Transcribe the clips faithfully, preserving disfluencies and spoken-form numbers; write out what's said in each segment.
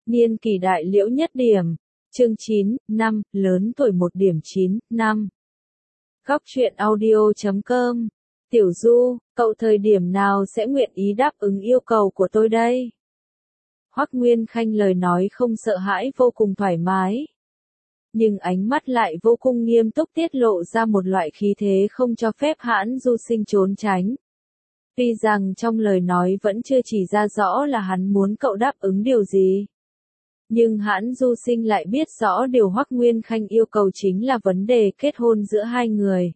Niên kỷ đại liễu nhất điểm. Chương chín, năm, lớn tuổi một điểm chín, năm. Góc truyện audio chấm com. Tiểu Du, cậu thời điểm nào sẽ nguyện ý đáp ứng yêu cầu của tôi đây? Hoắc Nguyên Khanh lời nói không sợ hãi, vô cùng thoải mái. Nhưng ánh mắt lại vô cùng nghiêm túc, tiết lộ ra một loại khí thế không cho phép Hãn Du Sinh trốn tránh. Tuy rằng trong lời nói vẫn chưa chỉ ra rõ là hắn muốn cậu đáp ứng điều gì. Nhưng Hãn Du Sinh lại biết rõ điều Hoắc Nguyên Khanh yêu cầu chính là vấn đề kết hôn giữa hai người.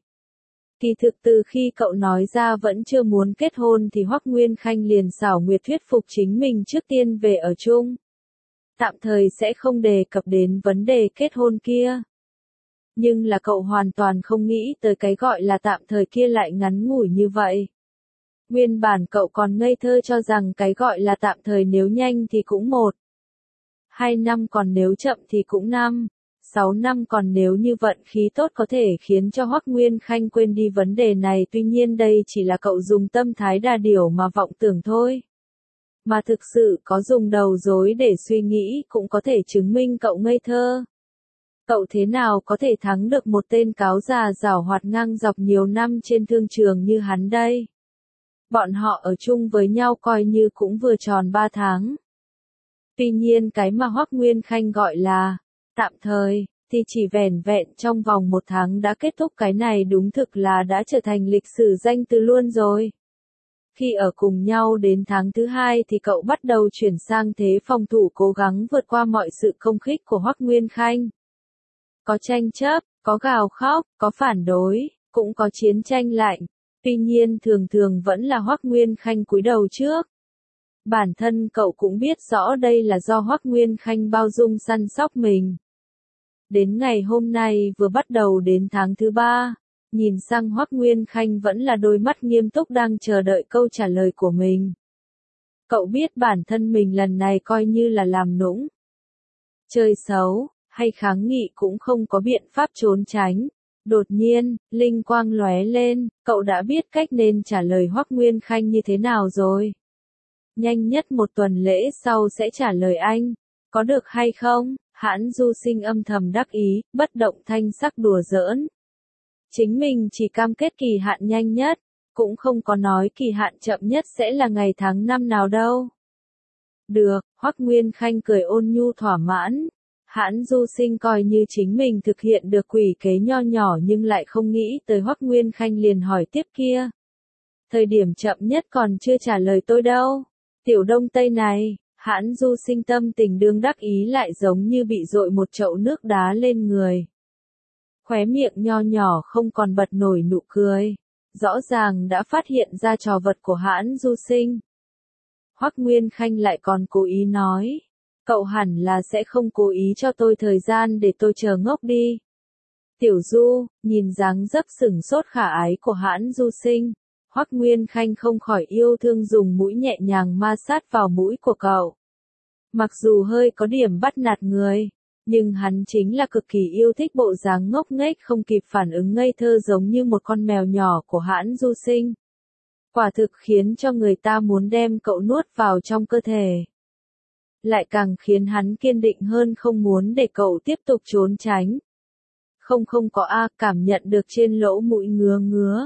Kỳ thực từ khi cậu nói ra vẫn chưa muốn kết hôn thì Hoắc Nguyên Khanh liền xảo nguyệt thuyết phục chính mình trước tiên về ở chung. Tạm thời sẽ không đề cập đến vấn đề kết hôn kia. Nhưng là cậu hoàn toàn không nghĩ tới cái gọi là tạm thời kia lại ngắn ngủi như vậy. Nguyên bản cậu còn ngây thơ cho rằng cái gọi là tạm thời nếu nhanh thì cũng một. Hai năm còn nếu chậm thì cũng năm. Sáu năm còn nếu như vận khí tốt có thể khiến cho Hoắc Nguyên Khanh quên đi vấn đề này, tuy nhiên đây chỉ là cậu dùng tâm thái đa điểu mà vọng tưởng thôi. Mà thực sự có dùng đầu rối để suy nghĩ cũng có thể chứng minh cậu ngây thơ. Cậu thế nào có thể thắng được một tên cáo già giảo hoạt ngang dọc nhiều năm trên thương trường như hắn đây? Bọn họ ở chung với nhau coi như cũng vừa tròn ba tháng. Tuy nhiên cái mà Hoắc Nguyên Khanh gọi là tạm thời thì chỉ vẻn vẹn trong vòng một tháng đã kết thúc, cái này đúng thực là đã trở thành lịch sử danh từ luôn rồi. Khi ở cùng nhau đến tháng thứ hai thì cậu bắt đầu chuyển sang thế phòng thủ, cố gắng vượt qua mọi sự công kích của Hoắc Nguyên Khanh. Có tranh chấp, có gào khóc, có phản đối, cũng có chiến tranh lạnh. Tuy nhiên thường thường vẫn là Hoắc Nguyên Khanh cúi đầu trước. Bản thân cậu cũng biết rõ đây là do Hoắc Nguyên Khanh bao dung săn sóc mình. Đến ngày hôm nay vừa bắt đầu đến tháng thứ ba, nhìn sang Hoắc Nguyên Khanh vẫn là đôi mắt nghiêm túc đang chờ đợi câu trả lời của mình. Cậu biết bản thân mình lần này coi như là làm nũng. Chơi xấu, hay kháng nghị cũng không có biện pháp trốn tránh. Đột nhiên, linh quang lóe lên, cậu đã biết cách nên trả lời Hoắc Nguyên Khanh như thế nào rồi. Nhanh nhất một tuần lễ sau sẽ trả lời anh, có được hay không? Hãn Du Sinh âm thầm đắc ý, bất động thanh sắc đùa giỡn. Chính mình chỉ cam kết kỳ hạn nhanh nhất, cũng không có nói kỳ hạn chậm nhất sẽ là ngày tháng năm nào đâu. Được, Hoắc Nguyên Khanh cười ôn nhu thỏa mãn. Hãn Du Sinh coi như chính mình thực hiện được quỷ kế nho nhỏ nhưng lại không nghĩ tới Hoắc Nguyên Khanh liền hỏi tiếp kia. Thời điểm chậm nhất còn chưa trả lời tôi đâu. Tiểu Đông Tây này, Hãn Du Sinh tâm tình đương đắc ý lại giống như bị dội một chậu nước đá lên người. Khóe miệng nho nhỏ không còn bật nổi nụ cười. Rõ ràng đã phát hiện ra trò vật của Hãn Du Sinh. Hoắc Nguyên Khanh lại còn cố ý nói. Cậu hẳn là sẽ không cố ý cho tôi thời gian để tôi chờ ngốc đi. Tiểu Du, nhìn dáng dấp sửng sốt khả ái của Hãn Du Sinh. Hoắc Nguyên Khanh không khỏi yêu thương dùng mũi nhẹ nhàng ma sát vào mũi của cậu. Mặc dù hơi có điểm bắt nạt người, nhưng hắn chính là cực kỳ yêu thích bộ dáng ngốc nghếch không kịp phản ứng ngây thơ giống như một con mèo nhỏ của Hãn Du Sinh. Quả thực khiến cho người ta muốn đem cậu nuốt vào trong cơ thể. Lại càng khiến hắn kiên định hơn không muốn để cậu tiếp tục trốn tránh. Không không có a, cảm nhận được trên lỗ mũi ngứa ngứa.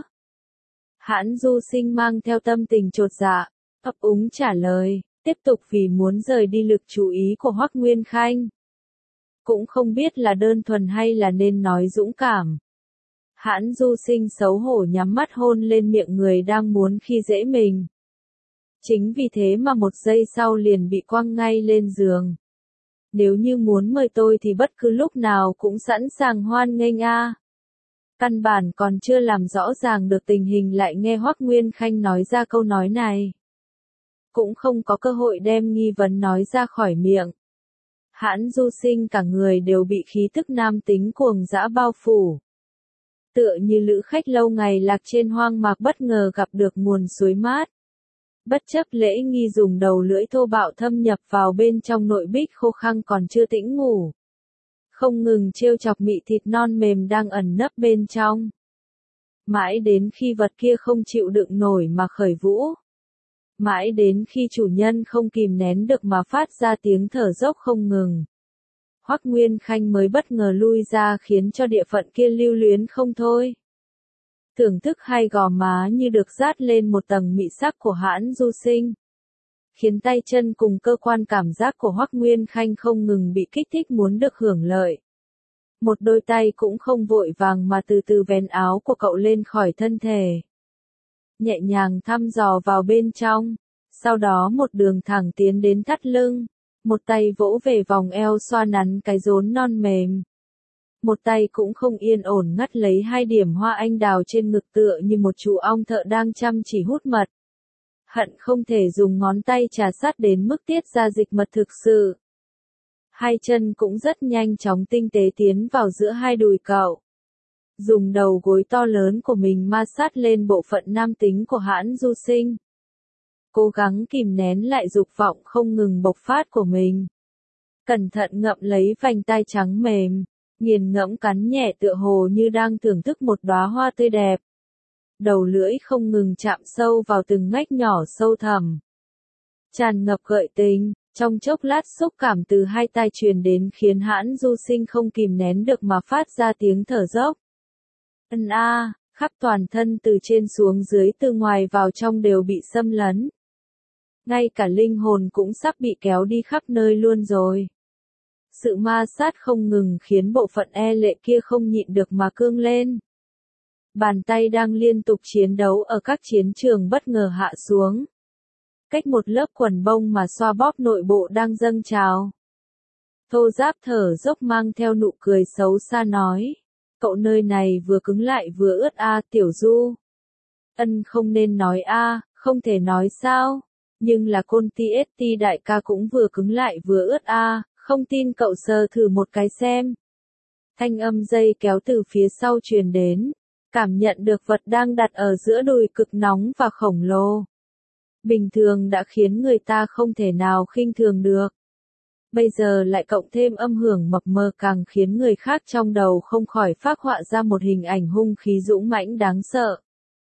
Hãn Du Sinh mang theo tâm tình chột dạ, ấp úng trả lời, tiếp tục vì muốn rời đi lực chú ý của Hoắc Nguyên Khanh. Cũng không biết là đơn thuần hay là nên nói dũng cảm. Hãn Du Sinh xấu hổ nhắm mắt hôn lên miệng người đang muốn khi dễ mình. Chính vì thế mà một giây sau liền bị quăng ngay lên giường. Nếu như muốn mời tôi thì bất cứ lúc nào cũng sẵn sàng hoan nghênh a. Căn bản còn chưa làm rõ ràng được tình hình lại nghe Hoắc Nguyên Khanh nói ra câu nói này. Cũng không có cơ hội đem nghi vấn nói ra khỏi miệng. Hãn Du Sinh cả người đều bị khí tức nam tính cuồng dã bao phủ. Tựa như lữ khách lâu ngày lạc trên hoang mạc bất ngờ gặp được nguồn suối mát. Bất chấp lễ nghi dùng đầu lưỡi thô bạo thâm nhập vào bên trong nội bích khô khăng còn chưa tĩnh ngủ. Không ngừng trêu chọc mị thịt non mềm đang ẩn nấp bên trong. Mãi đến khi vật kia không chịu đựng nổi mà khởi vũ. Mãi đến khi chủ nhân không kìm nén được mà phát ra tiếng thở dốc không ngừng. Hoắc Nguyên Khanh mới bất ngờ lui ra khiến cho địa phận kia lưu luyến không thôi. Thưởng thức hai gò má như được dát lên một tầng mị sắc của Hãn Du Sinh. Khiến tay chân cùng cơ quan cảm giác của Hoắc Nguyên Khanh không ngừng bị kích thích muốn được hưởng lợi. Một đôi tay cũng không vội vàng mà từ từ vén áo của cậu lên khỏi thân thể. Nhẹ nhàng thăm dò vào bên trong, sau đó một đường thẳng tiến đến thắt lưng, một tay vỗ về vòng eo xoa nắn cái rốn non mềm. Một tay cũng không yên ổn ngắt lấy hai điểm hoa anh đào trên ngực tựa như một chú ong thợ đang chăm chỉ hút mật. Hận không thể dùng ngón tay trà sát đến mức tiết ra dịch mật thực sự. Hai chân cũng rất nhanh chóng tinh tế tiến vào giữa hai đùi cậu. Dùng đầu gối to lớn của mình ma sát lên bộ phận nam tính của Hãn Du Sinh. Cố gắng kìm nén lại dục vọng không ngừng bộc phát của mình. Cẩn thận ngậm lấy vành tai trắng mềm, nghiền ngẫm cắn nhẹ tựa hồ như đang thưởng thức một đóa hoa tươi đẹp. Đầu lưỡi không ngừng chạm sâu vào từng ngách nhỏ sâu thẳm. Tràn ngập gợi tình, trong chốc lát xúc cảm từ hai tai truyền đến khiến Hãn Du Sinh không kìm nén được mà phát ra tiếng thở dốc. Ân a, khắp toàn thân từ trên xuống dưới từ ngoài vào trong đều bị xâm lấn. Ngay cả linh hồn cũng sắp bị kéo đi khắp nơi luôn rồi. Sự ma sát không ngừng khiến bộ phận e lệ kia không nhịn được mà cương lên. Bàn tay đang liên tục chiến đấu ở các chiến trường bất ngờ hạ xuống. Cách một lớp quần bông mà xoa bóp nội bộ đang dâng trào. Thô Giáp thở dốc mang theo nụ cười xấu xa nói. Cậu nơi này vừa cứng lại vừa ướt a Tiểu Du. Ân không nên nói a, không thể nói sao. Nhưng là côn ti ét ti đại ca cũng vừa cứng lại vừa ướt a, không tin cậu sờ thử một cái xem. Thanh âm dây kéo từ phía sau truyền đến. Cảm nhận được vật đang đặt ở giữa đùi cực nóng và khổng lồ. Bình thường đã khiến người ta không thể nào khinh thường được. Bây giờ lại cộng thêm âm hưởng mập mờ càng khiến người khác trong đầu không khỏi phác họa ra một hình ảnh hung khí dũng mãnh đáng sợ.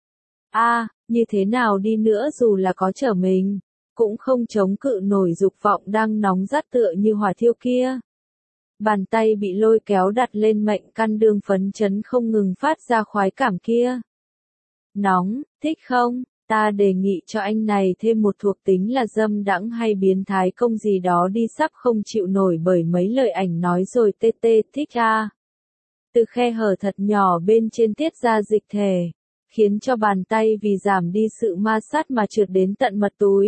A, à, như thế nào đi nữa dù là có trở mình, cũng không chống cự nổi dục vọng đang nóng rát tựa như hỏa thiêu kia. Bàn tay bị lôi kéo đặt lên mệnh căn đương phấn chấn không ngừng phát ra khoái cảm kia. Nóng, thích không? Ta đề nghị cho anh này thêm một thuộc tính là dâm đãng hay biến thái công gì đó đi sắp không chịu nổi bởi mấy lời ảnh nói rồi tê tê thích a. Từ khe hở thật nhỏ bên trên tiết ra dịch thể, khiến cho bàn tay vì giảm đi sự ma sát mà trượt đến tận mật túi.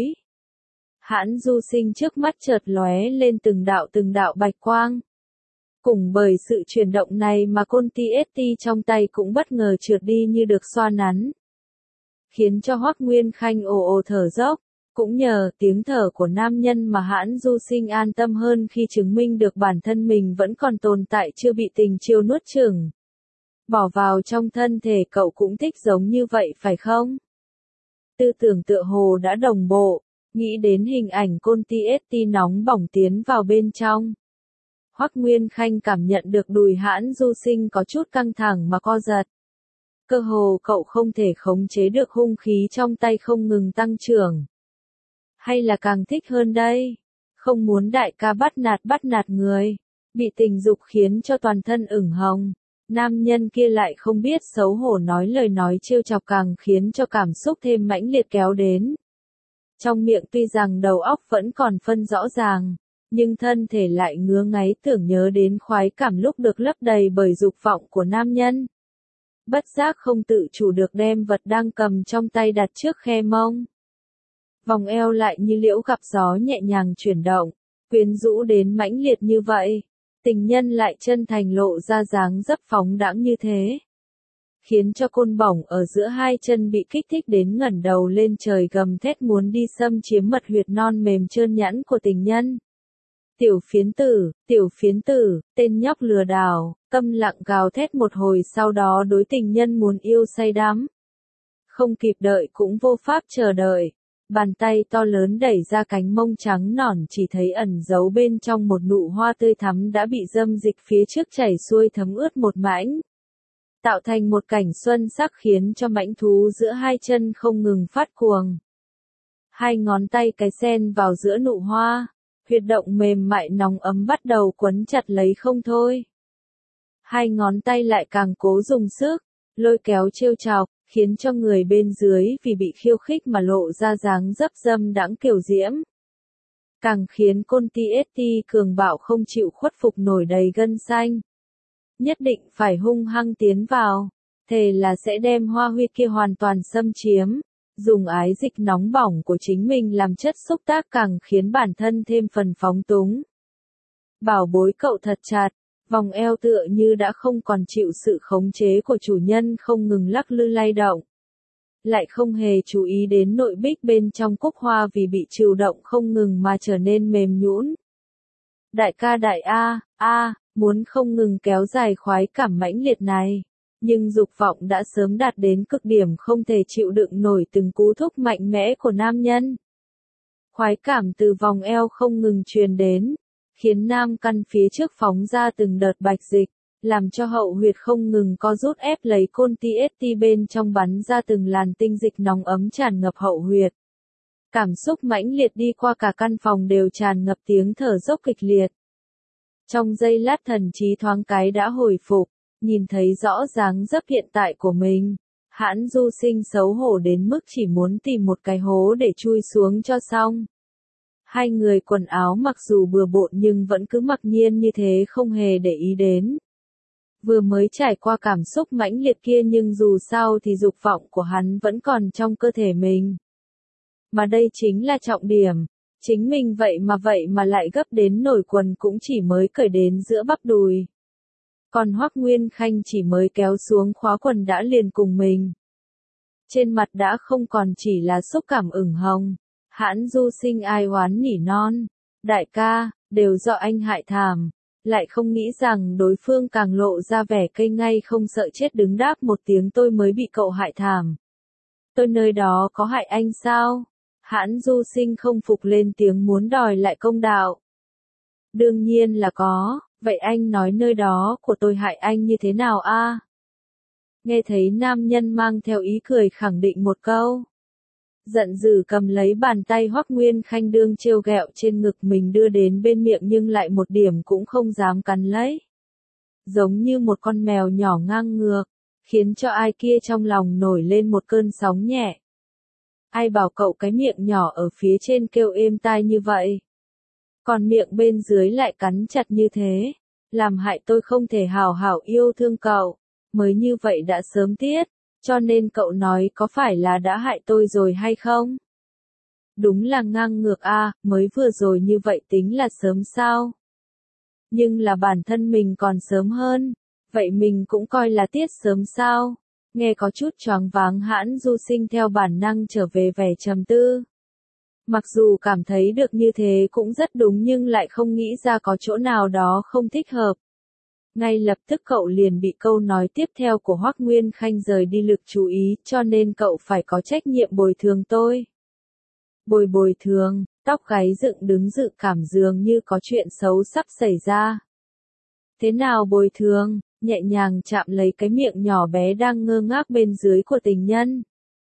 Hãn Du Sinh trước mắt chợt lóe lên từng đạo từng đạo bạch quang. Cùng bởi sự chuyển động này mà côn ti ét ti trong tay cũng bất ngờ trượt đi như được xoa nắn. Khiến cho Hoắc Nguyên Khanh ồ ồ thở dốc, cũng nhờ tiếng thở của nam nhân mà Hãn Du Sinh an tâm hơn khi chứng minh được bản thân mình vẫn còn tồn tại chưa bị tình chiêu nuốt chửng. Bỏ vào trong thân thể cậu cũng thích giống như vậy phải không? Tư tưởng tựa hồ đã đồng bộ, nghĩ đến hình ảnh côn ti ét ti nóng bỏng tiến vào bên trong. Hoắc Nguyên Khanh cảm nhận được đùi Hãn Du Sinh có chút căng thẳng mà co giật. Cơ hồ cậu không thể khống chế được hung khí trong tay không ngừng tăng trưởng. Hay là càng thích hơn đây? Không muốn đại ca bắt nạt bắt nạt người. Bị tình dục khiến cho toàn thân ửng hồng. Nam nhân kia lại không biết xấu hổ nói lời nói trêu chọc càng khiến cho cảm xúc thêm mãnh liệt kéo đến. Trong miệng tuy rằng đầu óc vẫn còn phân rõ ràng, nhưng thân thể lại ngứa ngáy tưởng nhớ đến khoái cảm lúc được lấp đầy bởi dục vọng của nam nhân. Bất giác không tự chủ được đem vật đang cầm trong tay đặt trước khe mông. Vòng eo lại như liễu gặp gió nhẹ nhàng chuyển động, quyến rũ đến mãnh liệt như vậy. Tình nhân lại chân thành lộ ra dáng dấp phóng đãng như thế. Khiến cho côn bổng ở giữa hai chân bị kích thích đến ngẩng đầu lên trời gầm thét muốn đi xâm chiếm mật huyệt non mềm trơn nhẵn của tình nhân. Tiểu phiến tử, tiểu phiến tử, tên nhóc lừa đảo, câm lặng gào thét một hồi sau đó đối tình nhân muốn yêu say đắm. Không kịp đợi cũng vô pháp chờ đợi. Bàn tay to lớn đẩy ra cánh mông trắng nõn chỉ thấy ẩn giấu bên trong một nụ hoa tươi thắm đã bị dâm dịch phía trước chảy xuôi thấm ướt một mảnh. Tạo thành một cảnh xuân sắc khiến cho mãnh thú giữa hai chân không ngừng phát cuồng. Hai ngón tay cái sen vào giữa nụ hoa, huyệt động mềm mại nóng ấm bắt đầu quấn chặt lấy không thôi. Hai ngón tay lại càng cố dùng sức, lôi kéo trêu chọc, khiến cho người bên dưới vì bị khiêu khích mà lộ ra dáng dấp dâm đãng kiều diễm. Càng khiến Côn Ti ét ti cường bạo không chịu khuất phục nổi đầy gân xanh. Nhất định phải hung hăng tiến vào, thề là sẽ đem hoa huyệt kia hoàn toàn xâm chiếm, dùng ái dịch nóng bỏng của chính mình làm chất xúc tác càng khiến bản thân thêm phần phóng túng. Bảo bối cậu thật chặt, vòng eo tựa như đã không còn chịu sự khống chế của chủ nhân không ngừng lắc lư lay động. Lại không hề chú ý đến nội bích bên trong cúc hoa vì bị chịu động không ngừng mà trở nên mềm nhũn. Đại ca đại A, A, muốn không ngừng kéo dài khoái cảm mãnh liệt này. Nhưng dục vọng đã sớm đạt đến cực điểm không thể chịu đựng nổi từng cú thúc mạnh mẽ của nam nhân. Khoái cảm từ vòng eo không ngừng truyền đến, khiến nam căn phía trước phóng ra từng đợt bạch dịch, làm cho hậu huyệt không ngừng co rút ép lấy Côn Ti ét ti bên trong bắn ra từng làn tinh dịch nóng ấm tràn ngập hậu huyệt. Cảm xúc mãnh liệt đi qua cả căn phòng đều tràn ngập tiếng thở dốc kịch liệt. Trong giây lát thần trí thoáng cái đã hồi phục, nhìn thấy rõ dáng dấp hiện tại của mình. Hãn Du Sinh xấu hổ đến mức chỉ muốn tìm một cái hố để chui xuống cho xong. Hai người quần áo mặc dù bừa bộn nhưng vẫn cứ mặc nhiên như thế không hề để ý đến. Vừa mới trải qua cảm xúc mãnh liệt kia nhưng dù sao thì dục vọng của hắn vẫn còn trong cơ thể mình. Mà đây chính là trọng điểm. Chính mình vậy mà vậy mà lại gấp đến nổi quần cũng chỉ mới cởi đến giữa bắp đùi. Còn Hoắc Nguyên Khanh chỉ mới kéo xuống khóa quần đã liền cùng mình. Trên mặt đã không còn chỉ là xúc cảm ửng hồng. Hãn Du Sinh ai oán nỉ non. Đại ca, đều do anh hại thảm. Lại không nghĩ rằng đối phương càng lộ ra vẻ cây ngay không sợ chết đứng đáp một tiếng tôi mới bị cậu hại thảm. Tôi nơi đó có hại anh sao? Hãn Du Sinh không phục lên tiếng muốn đòi lại công đạo. Đương nhiên là có, vậy anh nói nơi đó của tôi hại anh như thế nào a? Nghe thấy nam nhân mang theo ý cười khẳng định một câu. Giận dữ cầm lấy bàn tay Hoắc Nguyên Khanh đương trêu ghẹo trên ngực mình đưa đến bên miệng nhưng lại một điểm cũng không dám cắn lấy. Giống như một con mèo nhỏ ngang ngược, khiến cho ai kia trong lòng nổi lên một cơn sóng nhẹ. Ai bảo cậu cái miệng nhỏ ở phía trên kêu êm tai như vậy. Còn miệng bên dưới lại cắn chặt như thế, làm hại tôi không thể hào hảo yêu thương cậu, mới như vậy đã sớm tiết, cho nên cậu nói có phải là đã hại tôi rồi hay không? Đúng là ngang ngược a, mới vừa rồi như vậy tính là sớm sao? Nhưng là bản thân mình còn sớm hơn, vậy mình cũng coi là tiết sớm sao? Nghe có chút choáng váng Hãn Du Sinh theo bản năng trở về vẻ trầm tư. Mặc dù cảm thấy được như thế cũng rất đúng nhưng lại không nghĩ ra có chỗ nào đó không thích hợp. Ngay lập tức cậu liền bị câu nói tiếp theo của Hoắc Nguyên Khanh rời đi lực chú ý cho nên cậu phải có trách nhiệm bồi thường tôi. Bồi bồi thường, tóc gáy dựng đứng dự cảm dường như có chuyện xấu sắp xảy ra. Thế nào bồi thường? Nhẹ nhàng chạm lấy cái miệng nhỏ bé đang ngơ ngác bên dưới của tình nhân.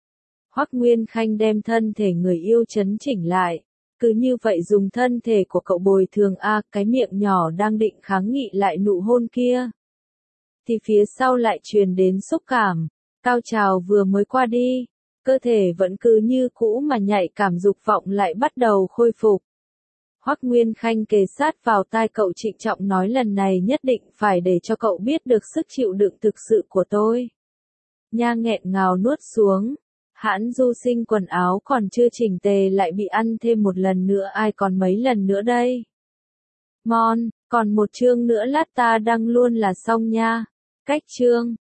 Hoắc Nguyên Khanh đem thân thể người yêu chấn chỉnh lại, cứ như vậy dùng thân thể của cậu bồi thường a, cái miệng nhỏ đang định kháng nghị lại nụ hôn kia. Thì phía sau lại truyền đến xúc cảm, cao trào vừa mới qua đi, cơ thể vẫn cứ như cũ mà nhạy cảm dục vọng lại bắt đầu khôi phục. Hoắc Nguyên Khanh kề sát vào tai cậu trịnh trọng nói lần này nhất định phải để cho cậu biết được sức chịu đựng thực sự của tôi. Nha nghẹn ngào nuốt xuống, Hãn Du Sinh quần áo còn chưa chỉnh tề lại bị ăn thêm một lần nữa ai còn mấy lần nữa đây. Mon, còn một chương nữa lát ta đăng luôn là xong nha. Cách chương.